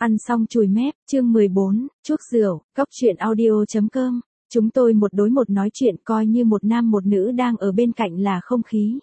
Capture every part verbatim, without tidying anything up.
Ăn xong chùi mép, chương mười bốn, chuốc rượu, cốc truyện audio chấm com. Chúng tôi một đối một nói chuyện coi như một nam một nữ đang ở bên cạnh là không khí.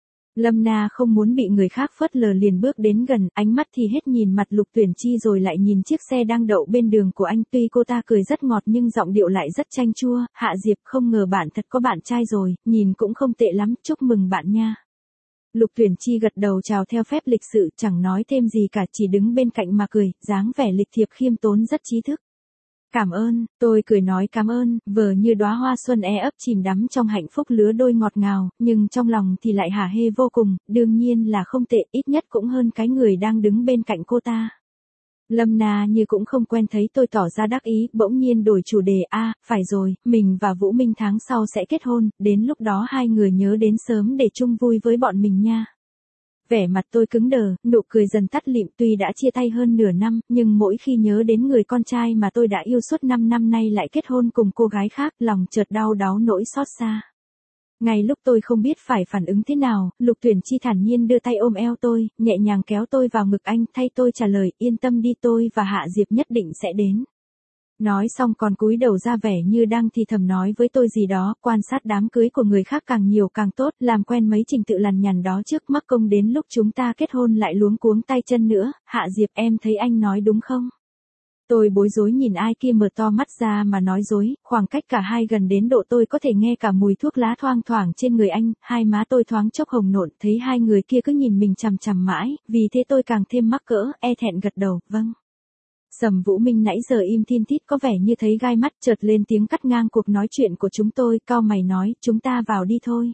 Lâm Na không muốn bị người khác phớt lờ liền bước đến gần, ánh mắt thì hết nhìn mặt Lục Tuyển Chi rồi lại nhìn chiếc xe đang đậu bên đường của anh. Tuy cô ta cười rất ngọt nhưng giọng điệu lại rất chanh chua. Hạ Diệp, không ngờ bạn thật có bạn trai rồi, nhìn cũng không tệ lắm, chúc mừng bạn nha. Lục Tuyển Chi gật đầu chào theo phép lịch sự, chẳng nói thêm gì cả, chỉ đứng bên cạnh mà cười, dáng vẻ lịch thiệp khiêm tốn rất trí thức. Cảm ơn, tôi cười nói cảm ơn, vờ như đóa hoa xuân e ấp chìm đắm trong hạnh phúc lứa đôi ngọt ngào, nhưng trong lòng thì lại hả hê vô cùng, đương nhiên là không tệ, ít nhất cũng hơn cái người đang đứng bên cạnh cô ta. Lâm Na như cũng không quen thấy tôi tỏ ra đắc ý, bỗng nhiên đổi chủ đề, a, à, phải rồi, mình và Vũ Minh tháng sau sẽ kết hôn, đến lúc đó hai người nhớ đến sớm để chung vui với bọn mình nha. Vẻ mặt tôi cứng đờ, nụ cười dần tắt lịm, tuy đã chia tay hơn nửa năm, nhưng mỗi khi nhớ đến người con trai mà tôi đã yêu suốt năm năm nay lại kết hôn cùng cô gái khác, lòng chợt đau đáu nỗi xót xa. Ngay lúc tôi không biết phải phản ứng thế nào, Lục Tuyển Chi thản nhiên đưa tay ôm eo tôi, nhẹ nhàng kéo tôi vào ngực anh, thay tôi trả lời, yên tâm đi, tôi và Hạ Diệp nhất định sẽ đến. Nói xong còn cúi đầu ra vẻ như đang thì thầm nói với tôi gì đó, quan sát đám cưới của người khác càng nhiều càng tốt, làm quen mấy trình tự lằn nhằn đó trước, mắc công đến lúc chúng ta kết hôn lại luống cuống tay chân nữa. Hạ Diệp, em thấy anh nói đúng không? Tôi bối rối nhìn ai kia mở to mắt ra mà nói dối, khoảng cách cả hai gần đến độ tôi có thể nghe cả mùi thuốc lá thoang thoảng trên người anh, hai má tôi thoáng chốc hồng nộn, thấy hai người kia cứ nhìn mình chằm chằm mãi, vì thế tôi càng thêm mắc cỡ, e thẹn gật đầu, vâng. Sầm Vũ Minh nãy giờ im thin thít có vẻ như thấy gai mắt, chợt lên tiếng cắt ngang cuộc nói chuyện của chúng tôi, cau mày nói, chúng ta vào đi thôi.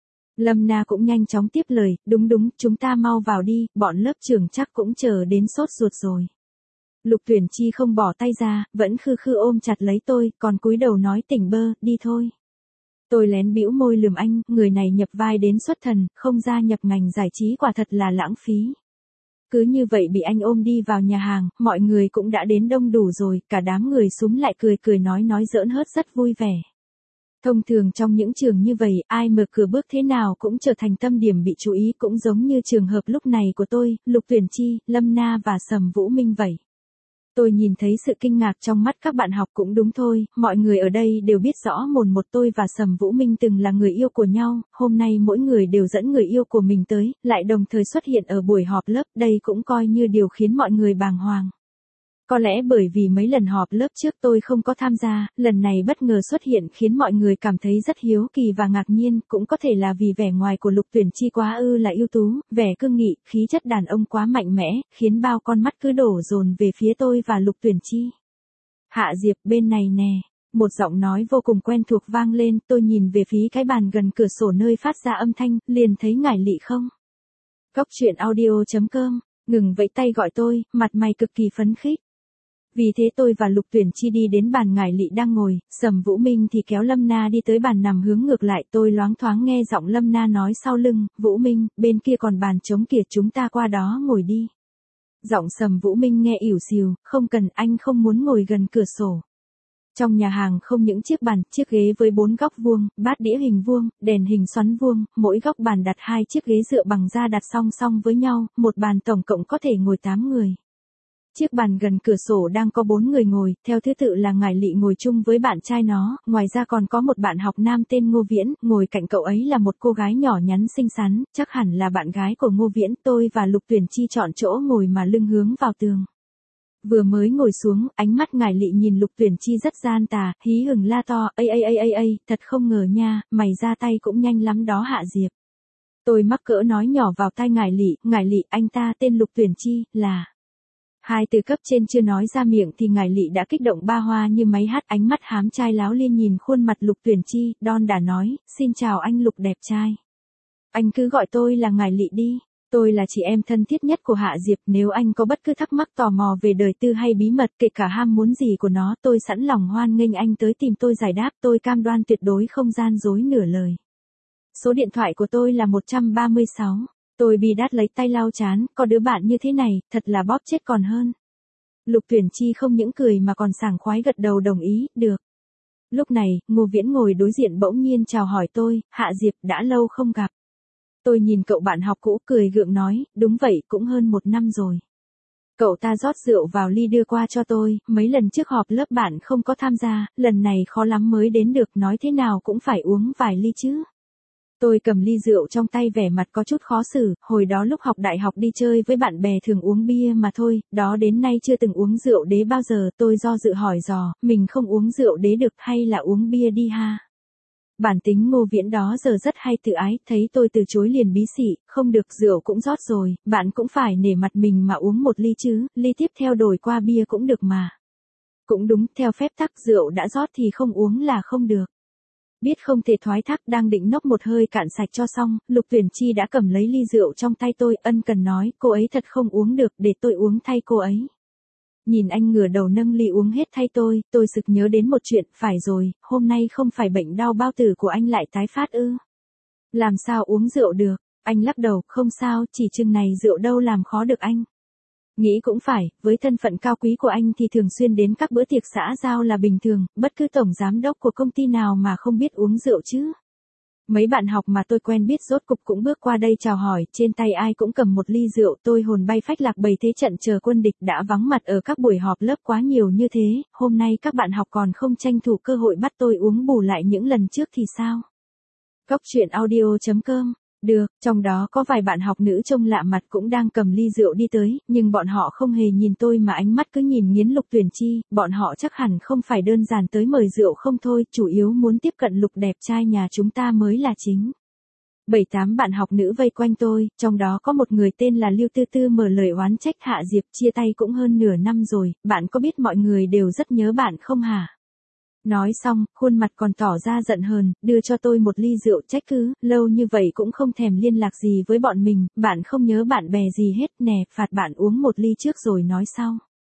Lâm Na cũng nhanh chóng tiếp lời, đúng đúng, chúng ta mau vào đi, bọn lớp trưởng chắc cũng chờ đến sốt ruột rồi. Lục Tuyển Chi không bỏ tay ra, vẫn khư khư ôm chặt lấy tôi, còn cúi đầu nói tỉnh bơ, đi thôi. Tôi lén bĩu môi lườm anh, người này nhập vai đến xuất thần, không gia nhập ngành giải trí quả thật là lãng phí. Cứ như vậy bị anh ôm đi vào nhà hàng, mọi người cũng đã đến đông đủ rồi, cả đám người xúm lại cười cười nói nói giỡn hớt rất vui vẻ. Thông thường trong những trường như vậy, ai mở cửa bước thế nào cũng trở thành tâm điểm bị chú ý, cũng giống như trường hợp lúc này của tôi, Lục Tuyển Chi, Lâm Na và Sầm Vũ Minh vậy. Tôi nhìn thấy sự kinh ngạc trong mắt các bạn học cũng đúng thôi, mọi người ở đây đều biết rõ mồn một tôi và Sầm Vũ Minh từng là người yêu của nhau, hôm nay mỗi người đều dẫn người yêu của mình tới, lại đồng thời xuất hiện ở buổi họp lớp, đây cũng coi như điều khiến mọi người bàng hoàng. Có lẽ bởi vì mấy lần họp lớp trước tôi không có tham gia, lần này bất ngờ xuất hiện khiến mọi người cảm thấy rất hiếu kỳ và ngạc nhiên, cũng có thể là vì vẻ ngoài của Lục Tuyển Chi quá ư là ưu tú, vẻ cương nghị, khí chất đàn ông quá mạnh mẽ, khiến bao con mắt cứ đổ dồn về phía tôi và Lục Tuyển Chi. Hạ Diệp, bên này nè. Một giọng nói vô cùng quen thuộc vang lên, tôi nhìn về phía cái bàn gần cửa sổ nơi phát ra âm thanh, liền thấy Ngải Lị không. Cốc truyện audio chấm com, ngừng vẫy tay gọi tôi, mặt mày cực kỳ phấn khích. Vì thế tôi và Lục Tuyển Chi đi đến bàn Ngải Lị đang ngồi, Sầm Vũ Minh thì kéo Lâm Na đi tới bàn nằm hướng ngược lại, tôi loáng thoáng nghe giọng Lâm Na nói sau lưng, Vũ Minh, bên kia còn bàn trống kìa, chúng ta qua đó ngồi đi. Giọng Sầm Vũ Minh nghe ỉu xìu, không cần, anh không muốn ngồi gần cửa sổ. Trong nhà hàng không những chiếc bàn, chiếc ghế với bốn góc vuông, bát đĩa hình vuông, đèn hình xoắn vuông, mỗi góc bàn đặt hai chiếc ghế dựa bằng da đặt song song với nhau, một bàn tổng cộng có thể ngồi tám người. Chiếc bàn gần cửa sổ đang có bốn người ngồi, theo thứ tự là Ngải Lị ngồi chung với bạn trai nó, ngoài ra còn có một bạn học nam tên Ngô Viễn, ngồi cạnh cậu ấy là một cô gái nhỏ nhắn xinh xắn, chắc hẳn là bạn gái của Ngô Viễn. Tôi và Lục Tuyển Chi chọn chỗ ngồi mà lưng hướng vào tường. Vừa mới ngồi xuống, ánh mắt Ngải Lị nhìn Lục Tuyển Chi rất gian tà, hí hửng la to, ây ây ây ây ây, thật không ngờ nha, mày ra tay cũng nhanh lắm đó Hạ Diệp. Tôi mắc cỡ nói nhỏ vào tai Ngải Lị, Ngải Lị, anh ta tên Lục Tuyển Chi, là... Hai từ cấp trên chưa nói ra miệng thì Ngải Lị đã kích động ba hoa như máy hát, ánh mắt hám trai láo liên nhìn khuôn mặt Lục Tuyển Chi, đon đả nói, xin chào anh Lục đẹp trai. Anh cứ gọi tôi là Ngải Lị đi, tôi là chị em thân thiết nhất của Hạ Diệp, nếu anh có bất cứ thắc mắc tò mò về đời tư hay bí mật kể cả ham muốn gì của nó, tôi sẵn lòng hoan nghênh anh tới tìm tôi giải đáp, tôi cam đoan tuyệt đối không gian dối nửa lời. Số điện thoại của tôi là một trăm ba mươi sáu. Tôi bi đát lấy tay lau chán, có đứa bạn như thế này, thật là bóp chết còn hơn. Lục Tuyển Chi không những cười mà còn sảng khoái gật đầu đồng ý, được. Lúc này, Ngô Viễn ngồi đối diện bỗng nhiên chào hỏi tôi, Hạ Diệp, đã lâu không gặp. Tôi nhìn cậu bạn học cũ cười gượng nói, đúng vậy, cũng hơn một năm rồi. Cậu ta rót rượu vào ly đưa qua cho tôi, mấy lần trước họp lớp bạn không có tham gia, lần này khó lắm mới đến được, nói thế nào cũng phải uống vài ly chứ. Tôi cầm ly rượu trong tay vẻ mặt có chút khó xử, hồi đó lúc học đại học đi chơi với bạn bè thường uống bia mà thôi, đó đến nay chưa từng uống rượu đế bao giờ, tôi do dự hỏi dò, mình không uống rượu đế được hay là uống bia đi ha. Bản tính Ngô Viễn đó giờ rất hay tự ái, thấy tôi từ chối liền bí xị, không được, rượu cũng rót rồi, bạn cũng phải nể mặt mình mà uống một ly chứ, ly tiếp theo đổi qua bia cũng được mà. Cũng đúng, theo phép tắc rượu đã rót thì không uống là không được. Biết không thể thoái thác, đang định nốc một hơi cạn sạch cho xong, Lục Tuyển Chi đã cầm lấy ly rượu trong tay tôi, ân cần nói, cô ấy thật không uống được, để tôi uống thay cô ấy. Nhìn anh ngửa đầu nâng ly uống hết thay tôi, tôi sực nhớ đến một chuyện, phải rồi, hôm nay không phải bệnh đau bao tử của anh lại tái phát ư? Làm sao uống rượu được? Anh lắc đầu, không sao, chỉ chừng này rượu đâu làm khó được anh. Nghĩ cũng phải, với thân phận cao quý của anh thì thường xuyên đến các bữa tiệc xã giao là bình thường, bất cứ tổng giám đốc của công ty nào mà không biết uống rượu chứ. Mấy bạn học mà tôi quen biết rốt cục cũng bước qua đây chào hỏi, trên tay ai cũng cầm một ly rượu, tôi hồn bay phách lạc bày thế trận chờ quân địch, đã vắng mặt ở các buổi họp lớp quá nhiều như thế, hôm nay các bạn học còn không tranh thủ cơ hội bắt tôi uống bù lại những lần trước thì sao? Góc truyện audio chấm com. Được, trong đó có vài bạn học nữ trông lạ mặt cũng đang cầm ly rượu đi tới, nhưng bọn họ không hề nhìn tôi mà ánh mắt cứ nhìn nghiến Lục Tuyển Chi, bọn họ chắc hẳn không phải đơn giản tới mời rượu không thôi, chủ yếu muốn tiếp cận Lục đẹp trai nhà chúng ta mới là chính. Bảy tám bạn học nữ vây quanh tôi, trong đó có một người tên là Lưu Tư Tư mở lời oán trách Hạ Diệp, chia tay cũng hơn nửa năm rồi, bạn có biết mọi người đều rất nhớ bạn không hả? Nói xong, khuôn mặt còn tỏ ra giận hờn, đưa cho tôi một ly rượu, trách cứ, lâu như vậy cũng không thèm liên lạc gì với bọn mình, bạn không nhớ bạn bè gì hết nè, phạt bạn uống một ly trước rồi nói sau.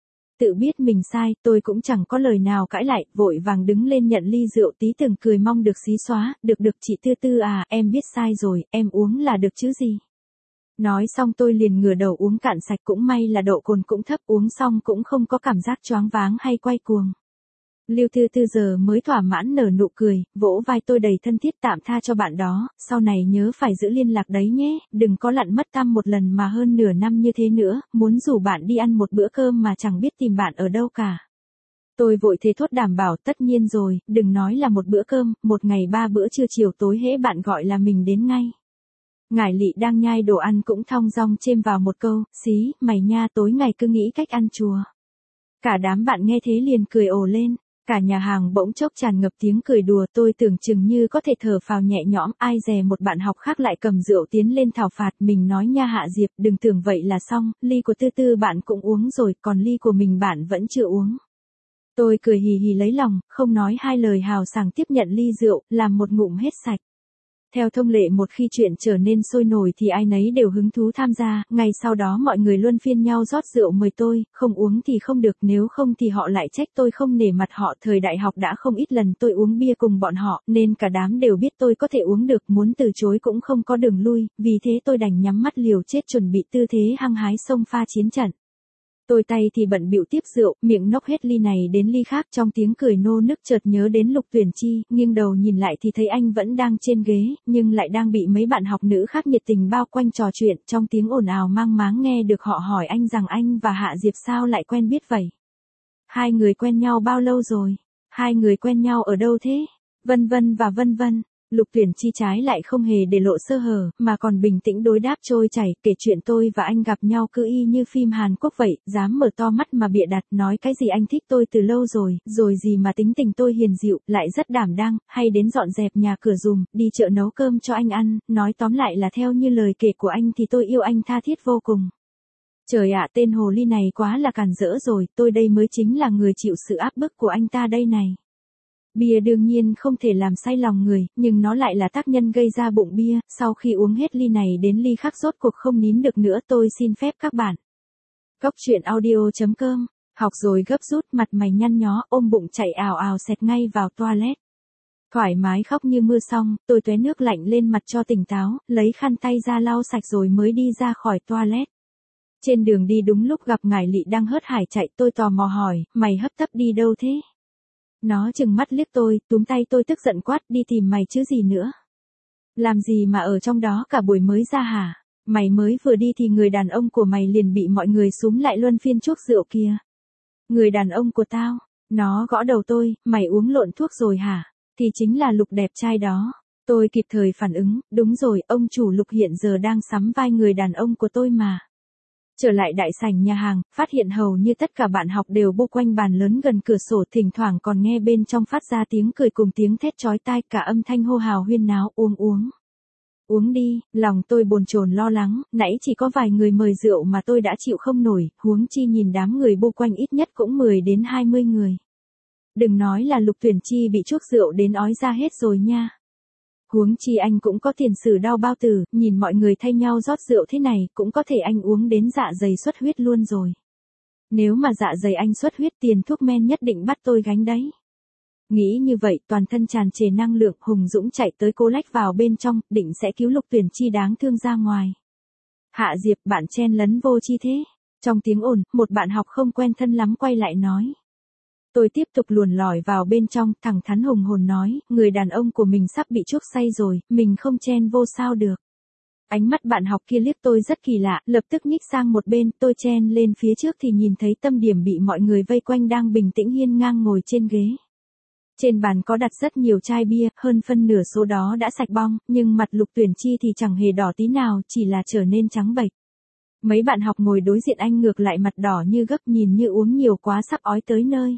Tự biết mình sai, tôi cũng chẳng có lời nào cãi lại, vội vàng đứng lên nhận ly rượu, tí tưởng cười mong được xí xóa, được được chị Tư Tư à, em biết sai rồi, em uống là được chứ gì. Nói xong tôi liền ngửa đầu uống cạn sạch, cũng may là độ cồn cũng thấp, uống xong cũng không có cảm giác choáng váng hay quay cuồng. Lưu Tư Tư giờ mới thỏa mãn nở nụ cười, vỗ vai tôi đầy thân thiết, tạm tha cho bạn đó, sau này nhớ phải giữ liên lạc đấy nhé, đừng có lặn mất tăm một lần mà hơn nửa năm như thế nữa, muốn rủ bạn đi ăn một bữa cơm mà chẳng biết tìm bạn ở đâu cả. Tôi vội thề thốt đảm bảo, tất nhiên rồi, đừng nói là một bữa cơm, một ngày ba bữa trưa chiều tối hễ bạn gọi là mình đến ngay. Ngải Lị đang nhai đồ ăn cũng thong dong chêm vào một câu, xí, mày nha tối ngày cứ nghĩ cách ăn chùa. Cả đám bạn nghe thế liền cười ồ lên. Cả nhà hàng bỗng chốc tràn ngập tiếng cười đùa, tôi tưởng chừng như có thể thở phào nhẹ nhõm, ai dè một bạn học khác lại cầm rượu tiến lên thảo phạt mình, nói nha Hạ Diệp, đừng tưởng vậy là xong, ly của Tư Tư bạn cũng uống rồi, còn ly của mình bạn vẫn chưa uống. Tôi cười hì hì lấy lòng, không nói hai lời hào sảng tiếp nhận ly rượu, làm một ngụm hết sạch. Theo thông lệ một khi chuyện trở nên sôi nổi thì ai nấy đều hứng thú tham gia, ngày sau đó mọi người luân phiên nhau rót rượu mời tôi, không uống thì không được, nếu không thì họ lại trách tôi không nể mặt họ. Thời đại học đã không ít lần tôi uống bia cùng bọn họ, nên cả đám đều biết tôi có thể uống được, muốn từ chối cũng không có đường lui, vì thế tôi đành nhắm mắt liều chết chuẩn bị tư thế hăng hái xông pha chiến trận. Tôi tay thì bận bịu tiếp rượu, miệng nốc hết ly này đến ly khác, trong tiếng cười nô nức chợt nhớ đến Lục Tuyển Chi, nghiêng đầu nhìn lại thì thấy anh vẫn đang trên ghế, nhưng lại đang bị mấy bạn học nữ khác nhiệt tình bao quanh trò chuyện, trong tiếng ồn ào mang máng nghe được họ hỏi anh rằng anh và Hạ Diệp sao lại quen biết vậy. Hai người quen nhau bao lâu rồi? Hai người quen nhau ở đâu thế? Vân vân và vân vân. Lục Tuyển Chi trái lại không hề để lộ sơ hở, mà còn bình tĩnh đối đáp trôi chảy, kể chuyện tôi và anh gặp nhau cứ y như phim Hàn Quốc vậy, dám mở to mắt mà bịa đặt, nói cái gì anh thích tôi từ lâu rồi, rồi gì mà tính tình tôi hiền dịu, lại rất đảm đang, hay đến dọn dẹp nhà cửa giùm, đi chợ nấu cơm cho anh ăn, nói tóm lại là theo như lời kể của anh thì tôi yêu anh tha thiết vô cùng. Trời ạ, tên hồ ly này quá là càn rỡ rồi, tôi đây mới chính là người chịu sự áp bức của anh ta đây này. Bia đương nhiên không thể làm say lòng người, nhưng nó lại là tác nhân gây ra bụng bia, sau khi uống hết ly này đến ly khác rốt cuộc không nín được nữa, tôi xin phép các bạn. Góc truyện audio chấm com, học rồi gấp rút, mặt mày nhăn nhó, ôm bụng chạy ào ào xẹt ngay vào toilet. Thoải mái khóc như mưa xong, tôi tué nước lạnh lên mặt cho tỉnh táo, lấy khăn tay ra lau sạch rồi mới đi ra khỏi toilet. Trên đường đi đúng lúc gặp Ngải Lị đang hớt hải chạy, tôi tò mò hỏi, mày hấp tấp đi đâu thế? Nó chừng mắt liếc tôi, túm tay tôi tức giận quát, đi tìm mày chứ gì nữa. Làm gì mà ở trong đó cả buổi mới ra hả? Mày mới vừa đi thì người đàn ông của mày liền bị mọi người xúm lại luân phiên chuốc rượu kìa. Người đàn ông của tao, nó gõ đầu tôi, mày uống lộn thuốc rồi hả? Thì chính là Lục đẹp trai đó. Tôi kịp thời phản ứng, đúng rồi, ông chủ Lục hiện giờ đang sắm vai người đàn ông của tôi mà. Trở lại đại sảnh nhà hàng, phát hiện hầu như tất cả bạn học đều bu quanh bàn lớn gần cửa sổ, thỉnh thoảng còn nghe bên trong phát ra tiếng cười cùng tiếng thét chói tai, cả âm thanh hô hào huyên náo, uống uống. Uống đi, lòng tôi bồn chồn lo lắng, nãy chỉ có vài người mời rượu mà tôi đã chịu không nổi, huống chi nhìn đám người bu quanh ít nhất cũng mười đến hai mươi người. Đừng nói là Lục Tuyển Chi bị chuốc rượu đến ói ra hết rồi nha. Huống chi anh cũng có tiền sử đau bao tử, nhìn mọi người thay nhau rót rượu thế này, cũng có thể anh uống đến dạ dày xuất huyết luôn rồi. Nếu mà dạ dày anh xuất huyết, tiền thuốc men nhất định bắt tôi gánh đấy. Nghĩ như vậy, toàn thân tràn trề năng lượng, hùng dũng chạy tới cô lách vào bên trong, định sẽ cứu Lục Tuyển Chi đáng thương ra ngoài. Hạ Diệp, bạn chen lấn vô chi thế. Trong tiếng ồn, một bạn học không quen thân lắm quay lại nói. Tôi tiếp tục luồn lỏi vào bên trong, thẳng thắn hùng hồn nói, người đàn ông của mình sắp bị chuốc say rồi, mình không chen vô sao được. Ánh mắt bạn học kia liếc tôi rất kỳ lạ, lập tức nhích sang một bên, tôi chen lên phía trước thì nhìn thấy Tâm Điểm bị mọi người vây quanh đang bình tĩnh hiên ngang ngồi trên ghế. Trên bàn có đặt rất nhiều chai bia, hơn phân nửa số đó đã sạch bong, nhưng mặt Lục Tuyển Chi thì chẳng hề đỏ tí nào, chỉ là trở nên trắng bệch. Mấy bạn học ngồi đối diện anh ngược lại mặt đỏ như gấc, nhìn như uống nhiều quá sắp ói tới nơi.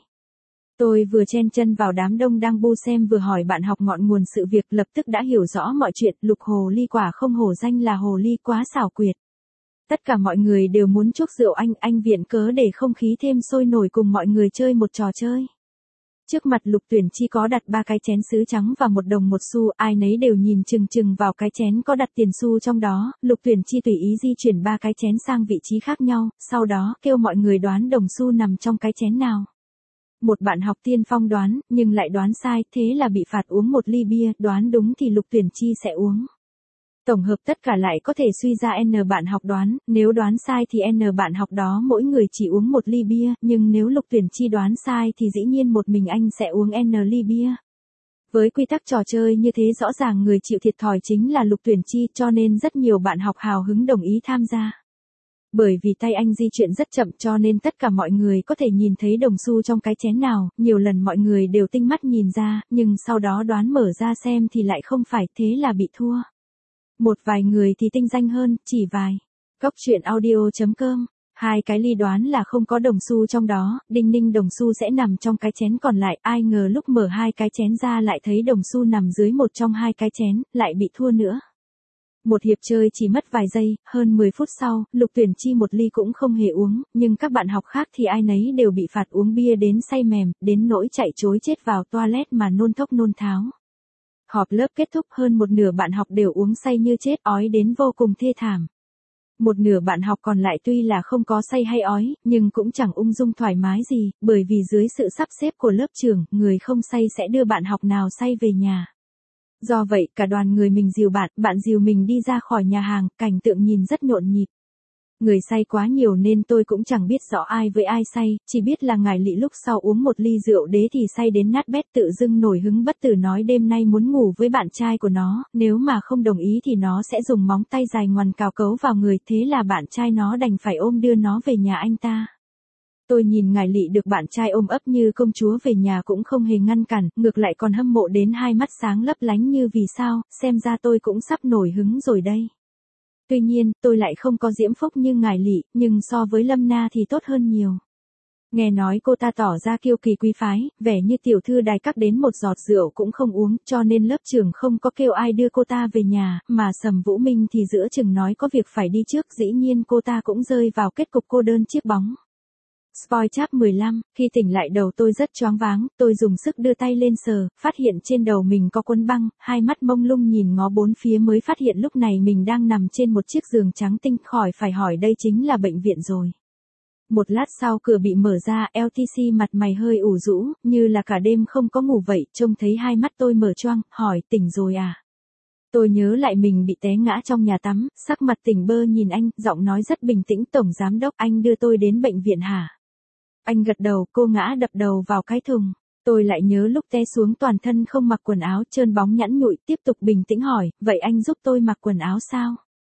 Tôi vừa chen chân vào đám đông đang bu xem vừa hỏi bạn học ngọn nguồn sự việc, lập tức đã hiểu rõ mọi chuyện. Lục hồ ly quả không hổ danh là hồ ly quá xảo quyệt. Tất cả mọi người đều muốn chuốc rượu anh, anh viện cớ để không khí thêm sôi nổi cùng mọi người chơi một trò chơi. Trước mặt Lục Tuyển Chi có đặt ba cái chén sứ trắng và một đồng một xu, ai nấy đều nhìn chừng chừng vào cái chén có đặt tiền xu trong đó. Lục Tuyển Chi tùy ý di chuyển ba cái chén sang vị trí khác nhau, sau đó kêu mọi người đoán đồng xu nằm trong cái chén nào. Một bạn học tiên phong đoán, nhưng lại đoán sai, thế là bị phạt uống một ly bia, đoán đúng thì Lục Tuyển Chi sẽ uống. Tổng hợp tất cả lại có thể suy ra N bạn học đoán, nếu đoán sai thì N bạn học đó mỗi người chỉ uống một ly bia, nhưng nếu Lục Tuyển Chi đoán sai thì dĩ nhiên một mình anh sẽ uống N ly bia. Với quy tắc trò chơi như thế rõ ràng người chịu thiệt thòi chính là Lục Tuyển Chi, cho nên rất nhiều bạn học hào hứng đồng ý tham gia. Bởi vì tay anh di chuyển rất chậm cho nên tất cả mọi người có thể nhìn thấy đồng xu trong cái chén nào, nhiều lần mọi người đều tinh mắt nhìn ra, nhưng sau đó đoán mở ra xem thì lại không phải, thế là bị thua. Một vài người thì tinh danh hơn, chỉ vài. Góc truyện audio chấm com. Hai cái ly đoán là không có đồng xu trong đó, đinh ninh đồng xu sẽ nằm trong cái chén còn lại, ai ngờ lúc mở hai cái chén ra lại thấy đồng xu nằm dưới một trong hai cái chén, lại bị thua nữa. Một hiệp chơi chỉ mất vài giây, hơn mười phút sau, Lục Tuyển Chi một ly cũng không hề uống, nhưng các bạn học khác thì ai nấy đều bị phạt uống bia đến say mềm, đến nỗi chạy trối chết vào toilet mà nôn thốc nôn tháo. Họp lớp kết thúc, hơn một nửa bạn học đều uống say như chết, ói đến vô cùng thê thảm. Một nửa bạn học còn lại tuy là không có say hay ói, nhưng cũng chẳng ung dung thoải mái gì, bởi vì dưới sự sắp xếp của lớp trưởng, người không say sẽ đưa bạn học nào say về nhà. Do vậy, cả đoàn người mình dìu bạn, bạn dìu mình đi ra khỏi nhà hàng, cảnh tượng nhìn rất nhộn nhịp. Người say quá nhiều nên tôi cũng chẳng biết rõ ai với ai say, chỉ biết là ngải Lị lúc sau uống một ly rượu đế thì say đến nát bét, tự dưng nổi hứng bất tử nói đêm nay muốn ngủ với bạn trai của nó, nếu mà không đồng ý thì nó sẽ dùng móng tay dài ngoằn cào cấu vào người, thế là bạn trai nó đành phải ôm đưa nó về nhà anh ta. Tôi nhìn ngải Lị được bạn trai ôm ấp như công chúa về nhà cũng không hề ngăn cản, ngược lại còn hâm mộ đến hai mắt sáng lấp lánh như vì sao, xem ra tôi cũng sắp nổi hứng rồi đây. Tuy nhiên, tôi lại không có diễm phúc như ngải Lị, nhưng so với Lâm Na thì tốt hơn nhiều. Nghe nói cô ta tỏ ra kiêu kỳ quý phái, vẻ như tiểu thư đài các đến một giọt rượu cũng không uống, cho nên lớp trưởng không có kêu ai đưa cô ta về nhà, mà Sầm Vũ Minh thì giữa chừng nói có việc phải đi trước, dĩ nhiên cô ta cũng rơi vào kết cục cô đơn chiếc bóng. Spoil chap mười lăm, khi tỉnh lại đầu tôi rất choáng váng, tôi dùng sức đưa tay lên sờ, phát hiện trên đầu mình có quấn băng, hai mắt mông lung nhìn ngó bốn phía mới phát hiện lúc này mình đang nằm trên một chiếc giường trắng tinh, khỏi phải hỏi đây chính là bệnh viện rồi. Một lát sau cửa bị mở ra, lờ tê xê mặt mày hơi ủ rũ, như là cả đêm không có ngủ vậy, trông thấy hai mắt tôi mở choang, hỏi tỉnh rồi à? Tôi nhớ lại mình bị té ngã trong nhà tắm, sắc mặt tỉnh bơ nhìn anh, giọng nói rất bình tĩnh, tổng giám đốc, anh đưa tôi đến bệnh viện hả? Anh gật đầu, cô ngã đập đầu vào cái thùng. Tôi lại nhớ lúc té xuống toàn thân không mặc quần áo, trơn bóng nhẵn nhụi, tiếp tục bình tĩnh hỏi, vậy anh giúp tôi mặc quần áo sao?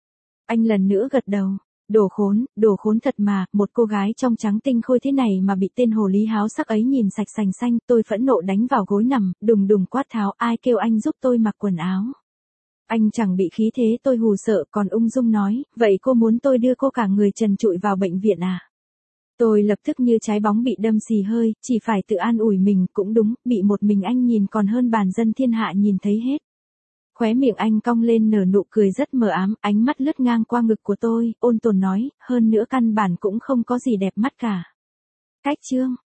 Anh lần nữa gật đầu. Đồ khốn, đồ khốn thật mà, một cô gái trong trắng tinh khôi thế này mà bị tên hồ lý háo sắc ấy nhìn sạch sành xanh, tôi phẫn nộ đánh vào gối nằm, đùng đùng quát tháo, ai kêu anh giúp tôi mặc quần áo. Anh chẳng bị khí thế tôi hù sợ, còn ung dung nói, vậy cô muốn tôi đưa cô cả người trần trụi vào bệnh viện à? Tôi lập tức như trái bóng bị đâm xì hơi, chỉ phải tự an ủi mình, cũng đúng, bị một mình anh nhìn còn hơn bàn dân thiên hạ nhìn thấy hết. Khóe miệng anh cong lên nở nụ cười rất mờ ám, ánh mắt lướt ngang qua ngực của tôi, ôn tồn nói, hơn nữa căn bản cũng không có gì đẹp mắt cả. Cách chương